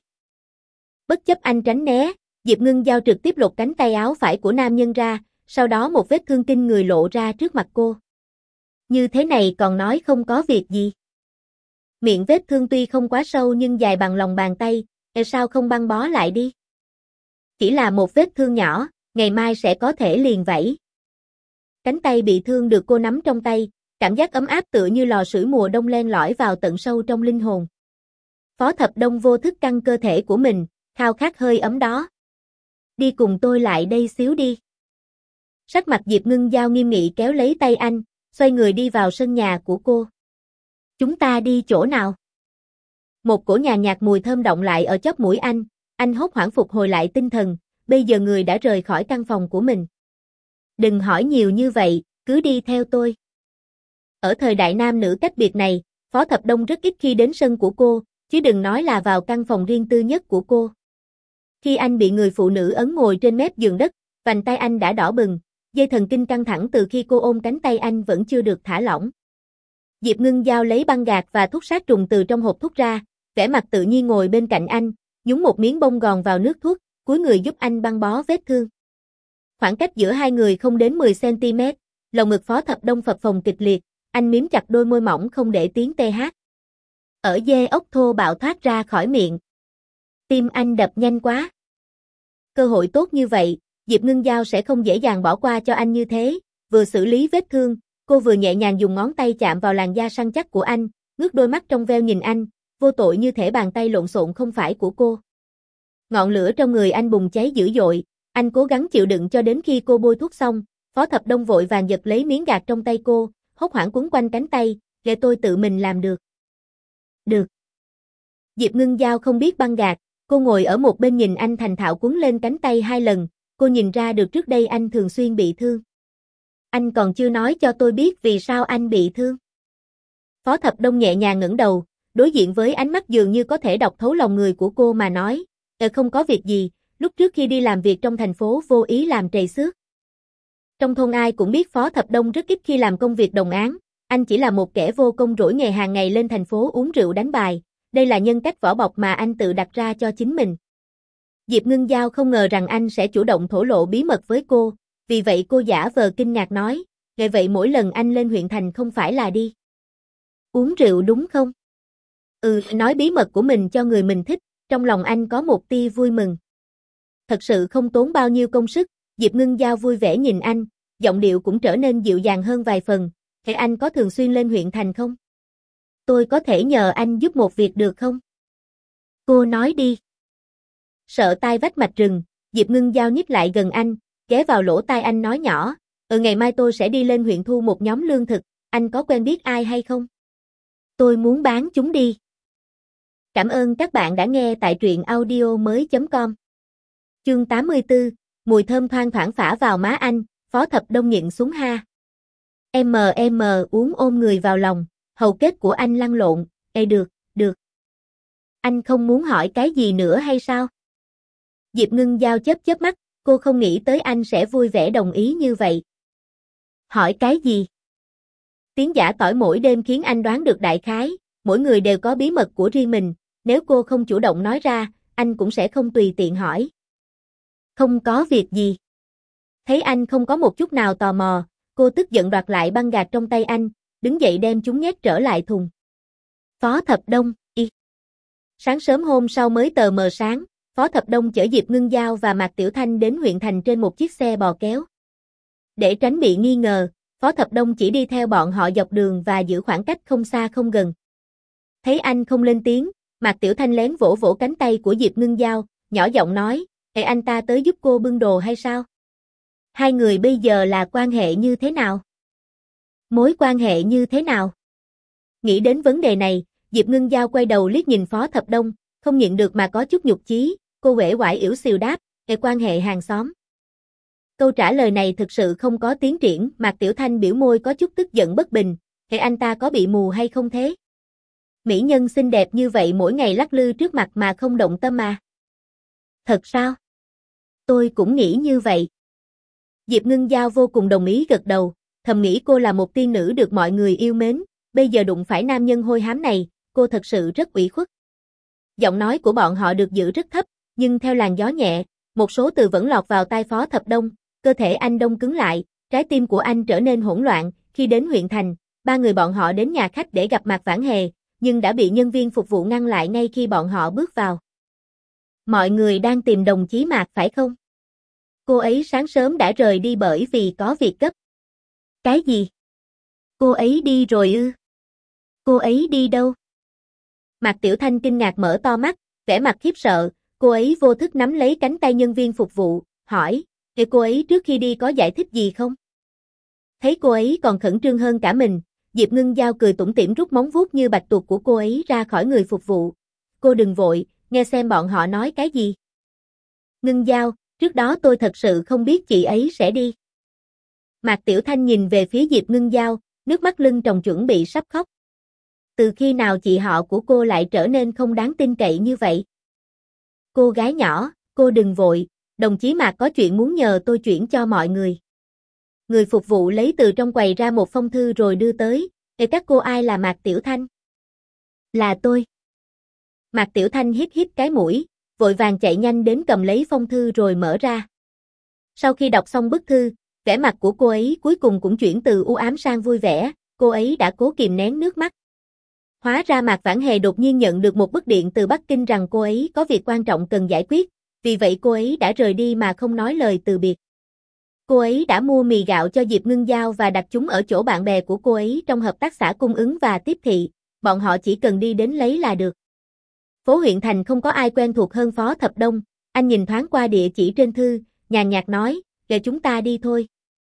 Bất chấp anh tránh né, Diệp Ngưng Giao trực tiếp lột cánh tay áo phải của nam nhân ra, sau đó một vết thương kinh người lộ ra trước mặt cô. Như thế này còn nói không có việc gì. Miệng vết thương tuy không quá sâu nhưng dài bằng lòng bàn tay, e sao không băng bó lại đi? Chỉ là một vết thương nhỏ, ngày mai sẽ có thể liền vảy. Cánh tay bị thương được cô nắm trong tay, cảm giác ấm áp tựa như lò sưởi mùa đông len lỏi vào tận sâu trong linh hồn. Phó Thập Đông vô thức căng cơ thể của mình, khao khát hơi ấm đó. Đi cùng tôi lại đây xíu đi. Sắc mặt Diệp Ngưng Giao nghiêm nghị kéo lấy tay anh, xoay người đi vào sân nhà của cô. Chúng ta đi chỗ nào? Một cổ nhà nhạt mùi thơm động lại ở chóp mũi anh, anh hốt hoảng phục hồi lại tinh thần, bây giờ người đã rời khỏi căn phòng của mình. Đừng hỏi nhiều như vậy, cứ đi theo tôi. Ở thời đại nam nữ cách biệt này, Phó Thập Đông rất ít khi đến sân của cô, chứ đừng nói là vào căn phòng riêng tư nhất của cô. Khi anh bị người phụ nữ ấn ngồi trên mép giường đất, vành tay anh đã đỏ bừng, dây thần kinh căng thẳng từ khi cô ôm cánh tay anh vẫn chưa được thả lỏng. Diệp Ngưng Giao lấy băng gạc và thuốc sát trùng từ trong hộp thuốc ra, vẻ mặt tự nhiên ngồi bên cạnh anh, nhúng một miếng bông gòn vào nước thuốc, cúi người giúp anh băng bó vết thương. Khoảng cách giữa hai người không đến mười xăng ti mét, Lồng ngực Phó Thập Đông phập phồng kịch liệt, anh miếm chặt đôi môi mỏng không để tiếng tê hát. Ở dê ốc thô bạo thoát ra khỏi miệng. Tim anh đập nhanh quá. Cơ hội tốt như vậy, Diệp Ngưng Giao sẽ không dễ dàng bỏ qua cho anh như thế. Vừa xử lý vết thương, cô vừa nhẹ nhàng dùng ngón tay chạm vào làn da săn chắc của anh, ngước đôi mắt trong veo nhìn anh, vô tội như thể bàn tay lộn xộn không phải của cô. Ngọn lửa trong người anh bùng cháy dữ dội, anh cố gắng chịu đựng cho đến khi cô bôi thuốc xong, Phó Thập Đông vội vàng giật lấy miếng gạc trong tay cô, hốt hoảng quấn quanh cánh tay, để tôi tự mình làm được. Được. Diệp Ngưng Giao không biết băng gạc, cô ngồi ở một bên nhìn anh thành thạo quấn lên cánh tay hai lần, cô nhìn ra được trước đây anh thường xuyên bị thương. Anh còn chưa nói cho tôi biết vì sao anh bị thương. Phó Thập Đông nhẹ nhàng ngẩng đầu, đối diện với ánh mắt dường như có thể đọc thấu lòng người của cô mà nói, "Ờ không có việc gì, lúc trước khi đi làm việc trong thành phố vô ý làm trầy xước." Trong thôn ai cũng biết Phó Thập Đông rất ít khi làm công việc đồng áng, anh chỉ là một kẻ vô công rỗi nghề hàng ngày lên thành phố uống rượu đánh bài, đây là nhân cách vỏ bọc mà anh tự đặt ra cho chính mình. Diệp Ngưng Giao không ngờ rằng anh sẽ chủ động thổ lộ bí mật với cô, vì vậy cô giả vờ kinh ngạc nói, "Vậy vậy mỗi lần anh lên huyện thành không phải là đi uống rượu đúng không?" Ừ, nói bí mật của mình cho người mình thích, trong lòng anh có một tia vui mừng. Thật sự không tốn bao nhiêu công sức, Diệp Ngưng Giao vui vẻ nhìn anh, giọng điệu cũng trở nên dịu dàng hơn vài phần, "Thế anh có thường xuyên lên huyện thành không? Tôi có thể nhờ anh giúp một việc được không?" Cô nói đi. Sợ tai vách mạch rừng, Diệp Ngưng Giao nhích lại gần anh, ghé vào lỗ tai anh nói nhỏ, "Ừ ngày mai tôi sẽ đi lên huyện thu một nhóm lương thực, anh có quen biết ai hay không? Tôi muốn bán chúng đi." Cảm ơn các bạn đã nghe tại truyện audio mới chấm com. Chương tám mươi tư, mùi thơm thoang thoảng phả vào má anh, Phó Thập Đông nhịn xuống ha. Em em uống ôm người vào lòng, hầu kết của anh lăn lộn, "Ê được, được. Anh không muốn hỏi cái gì nữa hay sao?" Diệp Ngưng Giao chớp chớp mắt, cô không nghĩ tới anh sẽ vui vẻ đồng ý như vậy. Hỏi cái gì? Tiếng giả tỏi mỗi đêm khiến anh đoán được đại khái, mỗi người đều có bí mật của riêng mình, nếu cô không chủ động nói ra, anh cũng sẽ không tùy tiện hỏi. Không có việc gì. Thấy anh không có một chút nào tò mò, cô tức giận đoạt lại băng gạc trong tay anh, đứng dậy đem chúng nhét trở lại thùng. Phó Thập Đông, y. Sáng sớm hôm sau mới tờ mờ sáng, Phó Thập Đông chở Diệp Ngưng Giao và Mạc Tiểu Thanh đến huyện thành trên một chiếc xe bò kéo. Để tránh bị nghi ngờ, Phó Thập Đông chỉ đi theo bọn họ dọc đường và giữ khoảng cách không xa không gần. Thấy anh không lên tiếng, Mạc Tiểu Thanh lén vỗ vỗ cánh tay của Diệp Ngưng Giao, nhỏ giọng nói, "Ê anh ta tới giúp cô bưng đồ hay sao? Hai người bây giờ là quan hệ như thế nào? Mối quan hệ như thế nào?" Nghĩ đến vấn đề này, Diệp Ngưng Giao quay đầu liếc nhìn Phó Thập Đông, không nhịn được mà có chút nhục chí, cô uể oải yểu xìu đáp, "Ê quan hệ hàng xóm." Câu trả lời này thực sự không có tiến triển, Mạc Tiểu Thanh biểu môi có chút tức giận bất bình, "Ê anh ta có bị mù hay không thế? Mỹ nhân xinh đẹp như vậy mỗi ngày lắc lư trước mặt mà không động tâm à?" Thật sao? Tôi cũng nghĩ như vậy. Diệp Ngưng Giao vô cùng đồng ý gật đầu, thầm nghĩ cô là một tiên nữ được mọi người yêu mến, bây giờ đụng phải nam nhân hôi hám này, cô thật sự rất ủy khuất. Giọng nói của bọn họ được giữ rất thấp, nhưng theo làn gió nhẹ, một số từ vẫn lọt vào tai Phó Thập Đông, cơ thể anh đông cứng lại, trái tim của anh trở nên hỗn loạn, khi đến huyện thành, ba người bọn họ đến nhà khách để gặp Mạc Vãn Hề, nhưng đã bị nhân viên phục vụ ngăn lại ngay khi bọn họ bước vào. Mọi người đang tìm đồng chí Mạc phải không? Cô ấy sáng sớm đã rời đi bởi vì có việc gấp. Cái gì? Cô ấy đi rồi ư? Cô ấy đi đâu? Mạc Tiểu Thanh kinh ngạc mở to mắt, vẻ mặt khiếp sợ, cô ấy vô thức nắm lấy cánh tay nhân viên phục vụ, hỏi, "Thế cô ấy trước khi đi có giải thích gì không?" Thấy cô ấy còn khẩn trương hơn cả mình, Diệp Ngưng Giao cười tủm tỉm rút móng vuốt như bạch tuộc của cô ấy ra khỏi người phục vụ. "Cô đừng vội, nghe xem bọn họ nói cái gì." "Ngưng Giao, trước đó tôi thật sự không biết chị ấy sẽ đi." Mạc Tiểu Thanh nhìn về phía Diệp Ngưng Giao, nước mắt lưng tròng chuẩn bị sắp khóc. Từ khi nào chị họ của cô lại trở nên không đáng tin cậy như vậy? "Cô gái nhỏ, cô đừng vội, đồng chí Mạc có chuyện muốn nhờ tôi chuyển cho mọi người." Người phục vụ lấy từ trong quầy ra một phong thư rồi đưa tới, "Ê các cô ai là Mạc Tiểu Thanh?" "Là tôi." Mạc Tiểu Thanh hít hít cái mũi, vội vàng chạy nhanh đến cầm lấy phong thư rồi mở ra. Sau khi đọc xong bức thư, Vẻ mặt của cô ấy cuối cùng cũng chuyển từ u ám sang vui vẻ, cô ấy đã cố kìm nén nước mắt. Hóa ra Mạc Vãn Hề đột nhiên nhận được một bức điện từ Bắc Kinh rằng cô ấy có việc quan trọng cần giải quyết, vì vậy cô ấy đã rời đi mà không nói lời từ biệt. Cô ấy đã mua mì gạo cho Diệp Ngưng Giao và đặt chúng ở chỗ bạn bè của cô ấy trong hợp tác xã cung ứng và tiếp thị, bọn họ chỉ cần đi đến lấy là được. Phố huyện thành không có ai quen thuộc hơn Phó Thập Đông, anh nhìn thoáng qua địa chỉ trên thư, nhàn nhạt nói, để chúng ta đi thôi.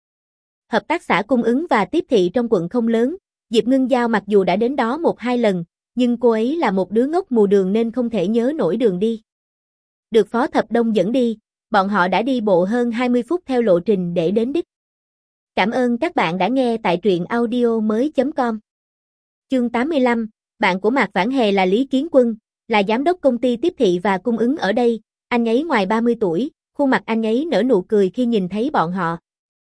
Hợp tác xã cung ứng và tiếp thị trong quận không lớn, Diệp Ngưng Giao mặc dù đã đến đó một hai lần, nhưng cô ấy là một đứa ngốc mù đường nên không thể nhớ nổi đường đi. Được Phó Thập Đông dẫn đi, bọn họ đã đi bộ hơn hai mươi phút theo lộ trình để đến đích. Cảm ơn các bạn đã nghe tại truyện audio mới chấm com. Chương tám mươi lăm, bạn của Mạc Vãn Hề là Lý Kiến Quân, là giám đốc công ty tiếp thị và cung ứng ở đây, anh ấy ngoài ba mươi tuổi, khuôn mặt anh ấy nở nụ cười khi nhìn thấy bọn họ.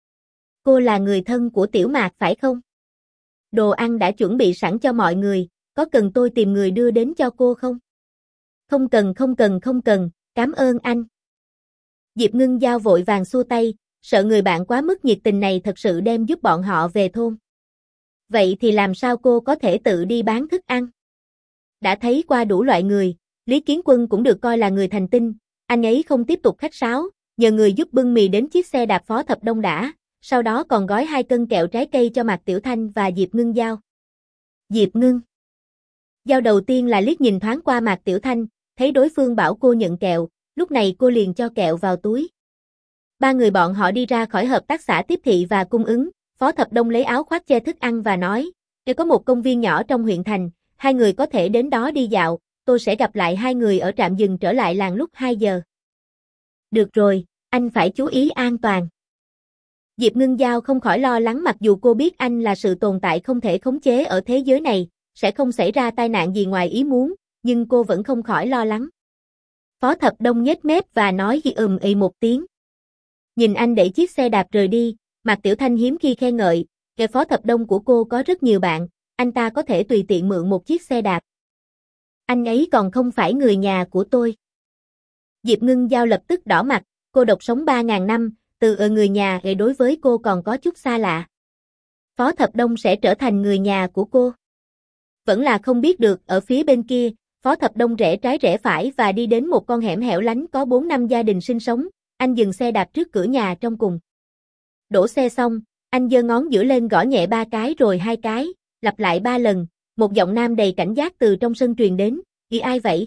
Cô là người thân của Tiểu Mạc phải không? Đồ ăn đã chuẩn bị sẵn cho mọi người, có cần tôi tìm người đưa đến cho cô không? Không cần không cần không cần, cảm ơn anh. Diệp Ngưng Giao vội vàng xua tay, sợ người bạn quá mức nhiệt tình này thật sự đem giúp bọn họ về thôn. Vậy thì làm sao cô có thể tự đi bán thức ăn? Đã thấy qua đủ loại người, Lý Kiến Quân cũng được coi là người thành tinh, anh ấy không tiếp tục khách sáo, nhờ người giúp bưng mì đến chiếc xe đạp Phó Thập Đông đã, sau đó còn gói hai cân kẹo trái cây cho Mạc Tiểu Thanh và Diệp Ngưng Giao. Diệp Ngưng Giao đầu tiên là liếc nhìn thoáng qua Mạc Tiểu Thanh, thấy đối phương bảo cô nhận kẹo, lúc này cô liền cho kẹo vào túi. Ba người bọn họ đi ra khỏi hợp tác xã tiếp thị và cung ứng, Phó Thập Đông lấy áo khoác che thức ăn và nói, nếu có một công viên nhỏ trong huyện thành, hai người có thể đến đó đi dạo, tôi sẽ gặp lại hai người ở trạm dừng trở lại làng lúc hai giờ. Được rồi, anh phải chú ý an toàn. Diệp Ngưng Giao không khỏi lo lắng mặc dù cô biết anh là sự tồn tại không thể khống chế ở thế giới này, sẽ không xảy ra tai nạn gì ngoài ý muốn, nhưng cô vẫn không khỏi lo lắng. Phó Thập Đông nhếch mép và nói gì ừm ì một tiếng. Nhìn anh đẩy chiếc xe đạp rời đi, Mạc Tiểu Thanh hiếm khi khen ngợi, kẻ Phó Thập Đông của cô có rất nhiều bạn, anh ta có thể tùy tiện mượn một chiếc xe đạp. Anh ấy còn không phải người nhà của tôi. Diệp Ngưng Giao lập tức đỏ mặt, cô độc sống ba ngàn năm, từ ở người nhà ấy đối với cô còn có chút xa lạ. Phó Thập Đông sẽ trở thành người nhà của cô. Vẫn là không biết được, ở phía bên kia, Phó Thập Đông rẽ trái rẽ phải và đi đến một con hẻm hẻo lánh có bốn năm gia đình sinh sống, anh dừng xe đạp trước cửa nhà trong cùng. Đổ xe xong, anh giơ ngón giữa lên gõ nhẹ ba cái rồi hai cái, lặp lại ba lần, một giọng nam đầy cảnh giác từ trong sân truyền đến, "Ý ai vậy?"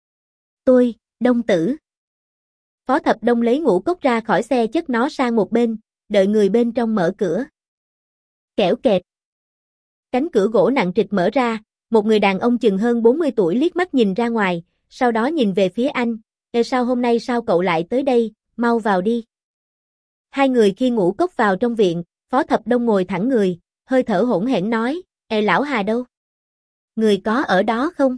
"Tôi, Đông Tử." Phó Thập Đông lấy ngũ cốc ra khỏi xe chất nó sang một bên, đợi người bên trong mở cửa. Kẽo kẹt. Cánh cửa gỗ nặng trịch mở ra, một người đàn ông chừng hơn bốn mươi tuổi liếc mắt nhìn ra ngoài, sau đó nhìn về phía anh, "Ê sao hôm nay sao cậu lại tới đây, mau vào đi." Hai người khi ngũ cốc vào trong viện, Phó Thập Đông ngồi thẳng người, hơi thở hỗn hển nói, "Ê lão Hà đâu? Người có ở đó không?"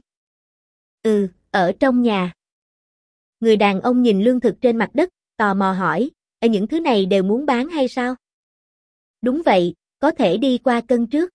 "Ừ, ở trong nhà." Người đàn ông nhìn lương thực trên mặt đất, tò mò hỏi, "Ê những thứ này đều muốn bán hay sao?" "Đúng vậy, có thể đi qua cân trước."